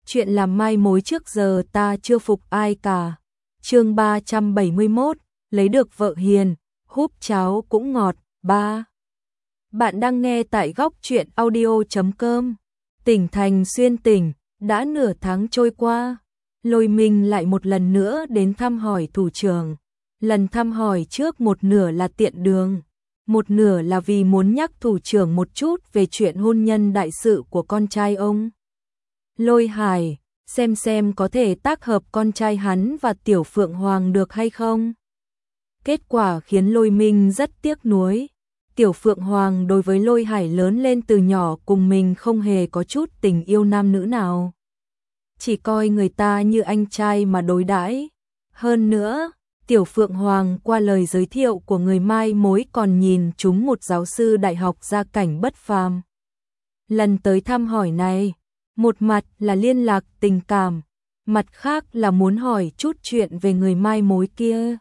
chuyện làm mai mối trước giờ ta chưa phục ai cả. Chương 371, lấy được vợ hiền, húp cháo cũng ngọt. 3. Bạn đang nghe tại góc truyện audio.com. Tỉnh thành xuyên tỉnh, đã nửa tháng trôi qua, Lôi Minh lại một lần nữa đến thăm hỏi thủ trưởng. Lần thăm hỏi trước một nửa là tiện đường, một nửa là vì muốn nhắc thủ trưởng một chút về chuyện hôn nhân đại sự của con trai ông. Lôi Hải, xem có thể tác hợp con trai hắn và Tiểu Phượng Hoàng được hay không. Kết quả khiến Lôi Minh rất tiếc nuối. Tiểu Phượng Hoàng đối với Lôi Hải lớn lên từ nhỏ cùng mình không hề có chút tình yêu nam nữ nào. Chỉ coi người ta như anh trai mà đối đãi. Hơn nữa, Tiểu Phượng Hoàng qua lời giới thiệu của người mai mối còn nhìn chúng một giáo sư đại học gia cảnh bất phàm. Lần tới thăm hỏi này, một mặt là liên lạc tình cảm, mặt khác là muốn hỏi chút chuyện về người mai mối kia.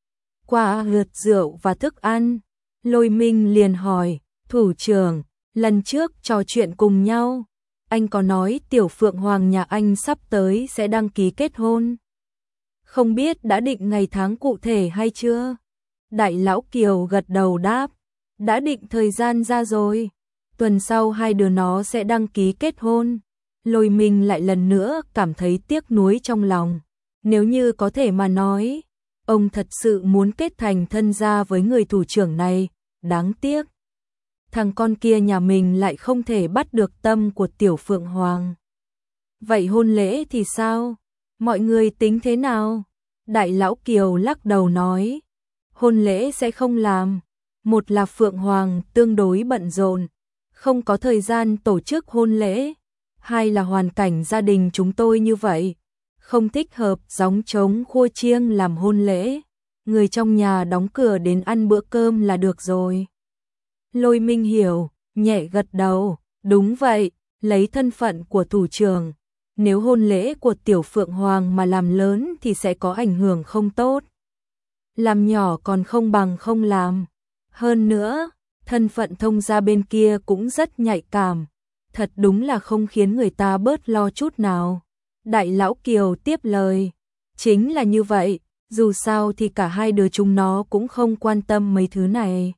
Qua lượt rượu và thức ăn, Lôi Minh liền hỏi, thủ trưởng, lần trước trò chuyện cùng nhau, anh có nói Tiểu Phượng Hoàng nhà anh sắp tới sẽ đăng ký kết hôn. Không biết đã định ngày tháng cụ thể hay chưa? Đại lão Kiều gật đầu đáp, đã định thời gian ra rồi, tuần sau hai đứa nó sẽ đăng ký kết hôn. Lôi Minh lại lần nữa cảm thấy tiếc nuối trong lòng. Nếu như có thể mà nói, ông thật sự muốn kết thành thân gia với người thủ trưởng này, đáng tiếc. Thằng con kia nhà mình lại không thể bắt được tâm của Tiểu Phượng Hoàng. Vậy hôn lễ thì sao? Mọi người tính thế nào? Đại lão Kiều lắc đầu nói, hôn lễ sẽ không làm. Một là Phượng Hoàng tương đối bận rộn, không có thời gian tổ chức hôn lễ. Hai là hoàn cảnh gia đình chúng tôi như vậy, không thích hợp gióng trống khua chiêng làm hôn lễ. Người trong nhà đóng cửa đến ăn bữa cơm là được rồi. Lôi Minh hiểu, nhẹ gật đầu, đúng vậy, lấy thân phận của thủ trưởng. Nếu hôn lễ của Tiểu Phượng Hoàng mà làm lớn thì sẽ có ảnh hưởng không tốt. Làm nhỏ còn không bằng không làm. Hơn nữa, thân phận thông gia bên kia cũng rất nhạy cảm. Thật đúng là không khiến người ta bớt lo chút nào. Đại lão Kiều tiếp lời, chính là như vậy, dù sao thì cả hai đứa chúng nó cũng không quan tâm mấy thứ này.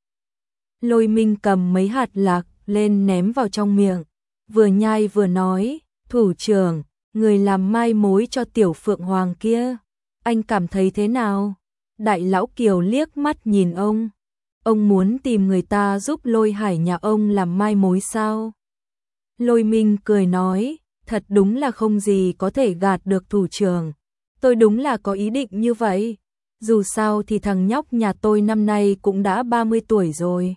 Lôi Minh cầm mấy hạt lạc lên ném vào trong miệng, vừa nhai vừa nói, thủ trưởng, người làm mai mối cho Tiểu Phượng Hoàng kia, anh cảm thấy thế nào? Đại lão Kiều liếc mắt nhìn ông muốn tìm người ta giúp Lôi Hải nhà ông làm mai mối sao? Lôi Minh cười nói, thật đúng là không gì có thể gạt được thủ trưởng, tôi đúng là có ý định như vậy, dù sao thì thằng nhóc nhà tôi năm nay cũng đã 30 tuổi rồi.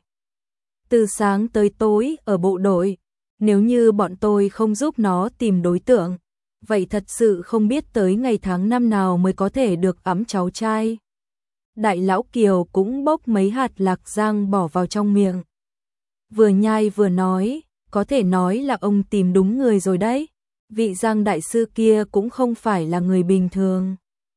Từ sáng tới tối ở bộ đội, nếu như bọn tôi không giúp nó tìm đối tượng, vậy thật sự không biết tới ngày tháng năm nào mới có thể được ẵm cháu trai. Đại lão Kiều cũng bốc mấy hạt lạc giang bỏ vào trong miệng. Vừa nhai vừa nói, có thể nói là ông tìm đúng người rồi đấy. Vị Giang đại sư kia cũng không phải là người bình thường.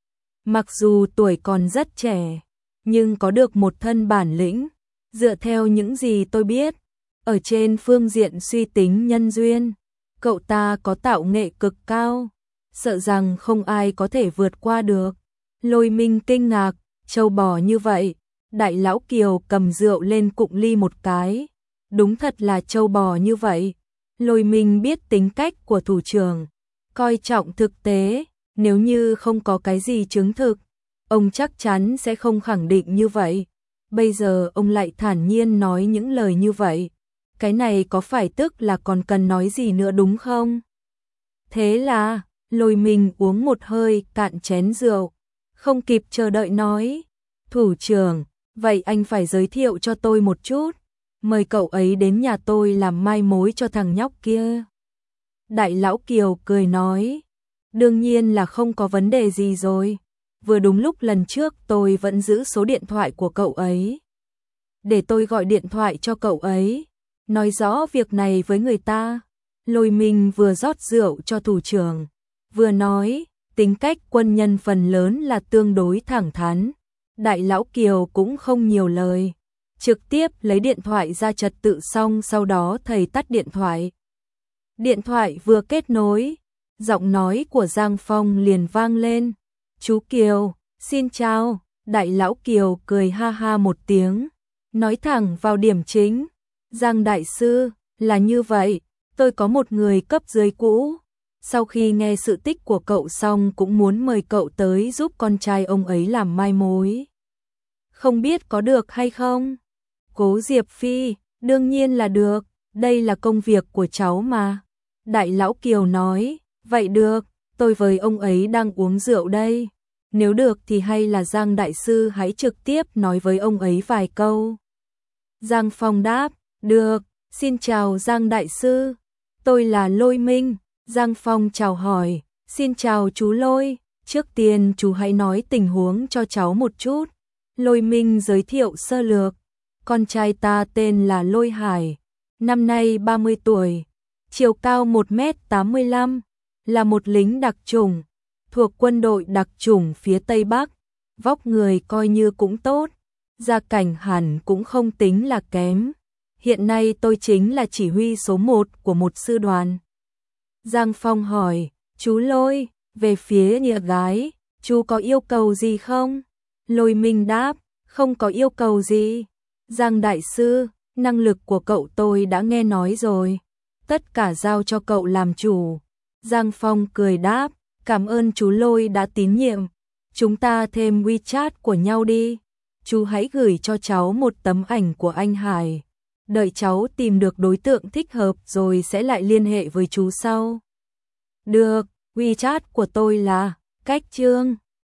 Mặc dù tuổi còn rất trẻ, nhưng có được một thân bản lĩnh. Dựa theo những gì tôi biết, ở trên phương diện suy tính nhân duyên, cậu ta có tạo nghệ cực cao, sợ rằng không ai có thể vượt qua được. Lôi Minh kinh ngạc, trâu bò như vậy. Đại lão Kiều cầm rượu lên cụng ly một cái. Đúng thật là trâu bò như vậy. Lôi Minh biết tính cách của thủ trưởng, coi trọng thực tế, nếu như không có cái gì chứng thực, ông chắc chắn sẽ không khẳng định như vậy. Bây giờ ông lại thản nhiên nói những lời như vậy. Cái này có phải tức là còn cần nói gì nữa đúng không? Thế là, Lôi Minh uống một hơi cạn chén rượu, không kịp chờ đợi nói, thủ trưởng, vậy anh phải giới thiệu cho tôi một chút. Mời cậu ấy đến nhà tôi làm mai mối cho thằng nhóc kia. Đại lão Kiều cười nói, đương nhiên là không có vấn đề gì rồi. Vừa đúng lúc lần trước tôi vẫn giữ số điện thoại của cậu ấy. Để tôi gọi điện thoại cho cậu ấy, nói rõ việc này với người ta. Lôi Minh vừa rót rượu cho thủ trưởng, vừa nói, tính cách quân nhân phần lớn là tương đối thẳng thắn. Đại lão Kiều cũng không nhiều lời, trực tiếp lấy điện thoại ra trật tự xong sau đó thầy tắt điện thoại. Điện thoại vừa kết nối, giọng nói của Giang Phong liền vang lên. Chú Kiều, xin chào. Đại lão Kiều cười ha ha một tiếng, nói thẳng vào điểm chính. Giang đại sư, là như vậy, tôi có một người cấp dưới cũ. Sau khi nghe sự tích của cậu xong cũng muốn mời cậu tới giúp con trai ông ấy làm mai mối. Không biết có được hay không? Cố Diệp Phi, đương nhiên là được, đây là công việc của cháu mà. Đại lão Kiều nói, vậy được, tôi với ông ấy đang uống rượu đây. Nếu được thì hay là Giang đại sư hãy trực tiếp nói với ông ấy vài câu. Giang Phong đáp, được, xin chào Giang đại sư, tôi là Lôi Minh. Giang Phong chào hỏi, xin chào chú Lôi, trước tiên chú hãy nói tình huống cho cháu một chút. Lôi Minh giới thiệu sơ lược, con trai ta tên là Lôi Hải, năm nay 30 tuổi, chiều cao 1m85, là một lính đặc chủng, thuộc quân đội đặc chủng phía Tây Bắc, vóc người coi như cũng tốt, gia cảnh hẳn cũng không tính là kém. Hiện nay tôi chính là chỉ huy số 1 của một sư đoàn. Giang Phong hỏi, chú Lôi, về phía nhà gái, chú có yêu cầu gì không? Lôi Minh đáp, không có yêu cầu gì. Giang đại sư, năng lực của cậu tôi đã nghe nói rồi, tất cả giao cho cậu làm chủ. Giang Phong cười đáp, cảm ơn chú Lôi đã tín nhiệm, chúng ta thêm WeChat của nhau đi. Chú hãy gửi cho cháu một tấm ảnh của anh Hải. Đợi cháu tìm được đối tượng thích hợp rồi sẽ lại liên hệ với chú sau. Được, WeChat của tôi là Cách Trương.